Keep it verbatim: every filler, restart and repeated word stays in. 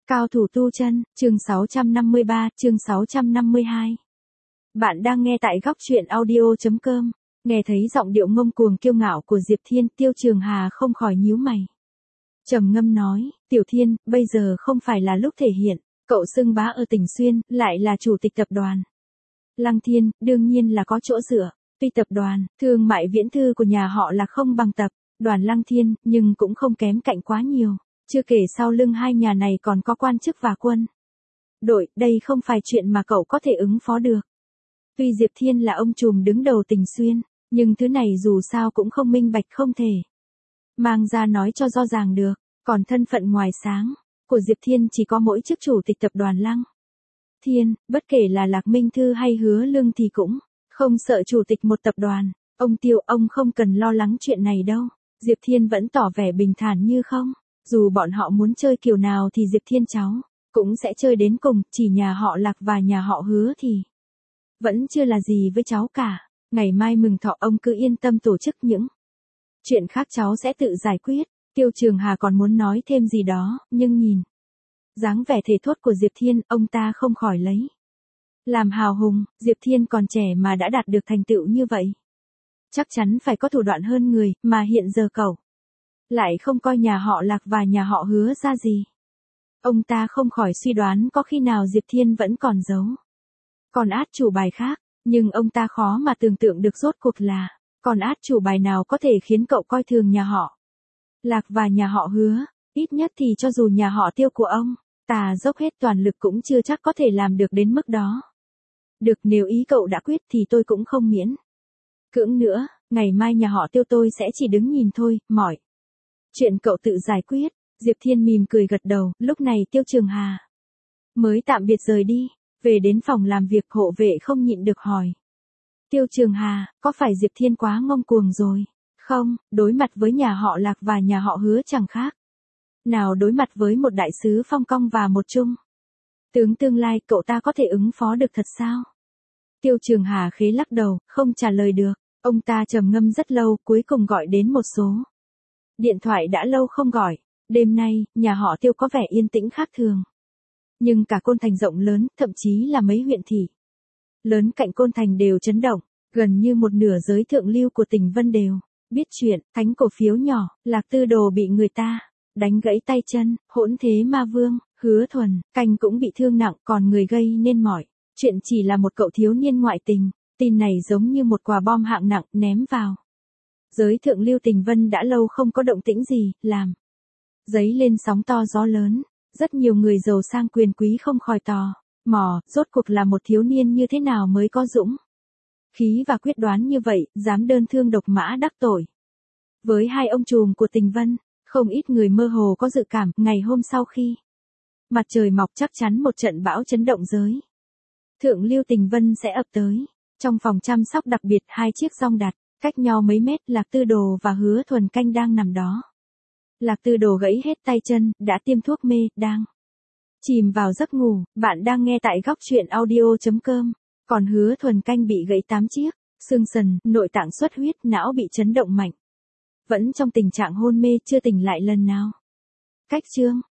Cao thủ tu chân, chương sáu trăm năm mươi ba, chương sáu trăm năm mươi hai. Bạn đang nghe tại góc truyện audio.com, nghe thấy giọng điệu ngông cuồng kiêu ngạo của Diệp Thiên, Tiêu Trường Hà không khỏi nhíu mày. Trầm ngâm nói, Tiểu Thiên, bây giờ không phải là lúc thể hiện, cậu xưng bá ở tỉnh Xuyên, lại là chủ tịch tập đoàn. Lăng Thiên, đương nhiên là có chỗ dựa, tuy tập đoàn, thương mại viễn thư của nhà họ là không bằng tập đoàn Lăng Thiên, nhưng cũng không kém cạnh quá nhiều. Chưa kể sau lưng hai nhà này còn có quan chức và quân đội, đây không phải chuyện mà cậu có thể ứng phó được. Tuy Diệp Thiên là ông trùm đứng đầu tỉnh Xuyên, nhưng thứ này dù sao cũng không minh bạch, không thể mang ra nói cho rõ ràng được. Còn thân phận ngoài sáng của Diệp Thiên chỉ có mỗi chức chủ tịch tập đoàn Lăng Thiên, bất kể là Lạc Minh Thư hay Hứa Lương thì cũng không sợ chủ tịch một tập đoàn. Ông Tiêu, ông không cần lo lắng chuyện này đâu. Diệp Thiên vẫn tỏ vẻ bình thản như không. Dù bọn họ muốn chơi kiểu nào thì Diệp Thiên cháu cũng sẽ chơi đến cùng, chỉ nhà họ Lạc và nhà họ Hứa thì vẫn chưa là gì với cháu cả. Ngày mai mừng thọ ông cứ yên tâm tổ chức, những chuyện khác cháu sẽ tự giải quyết. Tiêu Trường Hà còn muốn nói thêm gì đó, nhưng nhìn dáng vẻ thề thốt của Diệp Thiên, ông ta không khỏi lấy làm hào hùng. Diệp Thiên còn trẻ mà đã đạt được thành tựu như vậy, chắc chắn phải có thủ đoạn hơn người, mà hiện giờ cậu lại không coi nhà họ Lạc và nhà họ Hứa ra gì. Ông ta không khỏi suy đoán có khi nào Diệp Thiên vẫn còn giấu còn át chủ bài khác, nhưng ông ta khó mà tưởng tượng được rốt cuộc là còn át chủ bài nào có thể khiến cậu coi thường nhà họ Lạc và nhà họ Hứa. Ít nhất thì cho dù nhà họ Tiêu của ông ta dốc hết toàn lực cũng chưa chắc có thể làm được đến mức đó. Được, nếu ý cậu đã quyết thì tôi cũng không miễn cưỡng nữa, ngày mai nhà họ Tiêu tôi sẽ chỉ đứng nhìn thôi, mỏi chuyện cậu tự giải quyết. Diệp Thiên mỉm cười gật đầu. Lúc này Tiêu Trường Hà mới tạm biệt rời đi. Về đến phòng làm việc, hộ vệ không nhịn được hỏi, Tiêu Trường Hà, có phải Diệp Thiên quá ngông cuồng rồi không? Đối mặt với nhà họ Lạc và nhà họ Hứa chẳng khác nào đối mặt với một đại sứ phong công và một trung tướng tương lai, cậu ta có thể ứng phó được thật sao? Tiêu Trường Hà khẽ lắc đầu, không trả lời được. Ông ta trầm ngâm rất lâu, cuối cùng gọi đến một số điện thoại đã lâu không gọi. Đêm nay, nhà họ Tiêu có vẻ yên tĩnh khác thường. Nhưng cả Côn Thành rộng lớn, thậm chí là mấy huyện thị lớn cạnh Côn Thành đều chấn động. Gần như một nửa giới thượng lưu của tỉnh Vân đều biết chuyện. Thánh cổ phiếu nhỏ, Lạc Tư Đồ bị người ta đánh gãy tay chân. Hỗn Thế Ma Vương, Hứa Thuần Canh cũng bị thương nặng. Còn người gây nên mọi chuyện chỉ là một cậu thiếu niên ngoại tình. Tin này giống như một quả bom hạng nặng ném vào giới thượng lưu tỉnh Vân đã lâu không có động tĩnh gì, làm dấy lên sóng to gió lớn. Rất nhiều người giàu sang quyền quý không khỏi tò mò, rốt cuộc là một thiếu niên như thế nào mới có dũng khí và quyết đoán như vậy, dám đơn thương độc mã đắc tội với hai ông trùm của tỉnh Vân. Không ít người mơ hồ có dự cảm, ngày hôm sau khi mặt trời mọc chắc chắn một trận bão chấn động giới thượng lưu tỉnh Vân sẽ ập tới. Trong phòng chăm sóc đặc biệt, hai chiếc giong đặt cách nhau mấy mét, Lạc Tư Đồ và Hứa Thuần Canh đang nằm đó. Lạc Tư Đồ gãy hết tay chân, đã tiêm thuốc mê, đang chìm vào giấc ngủ. Bạn đang nghe tại góc truyện audio.com. Còn Hứa Thuần Canh bị gãy tám chiếc xương sườn, nội tạng xuất huyết, não bị chấn động mạnh, vẫn trong tình trạng hôn mê, chưa tỉnh lại lần nào. Cách chương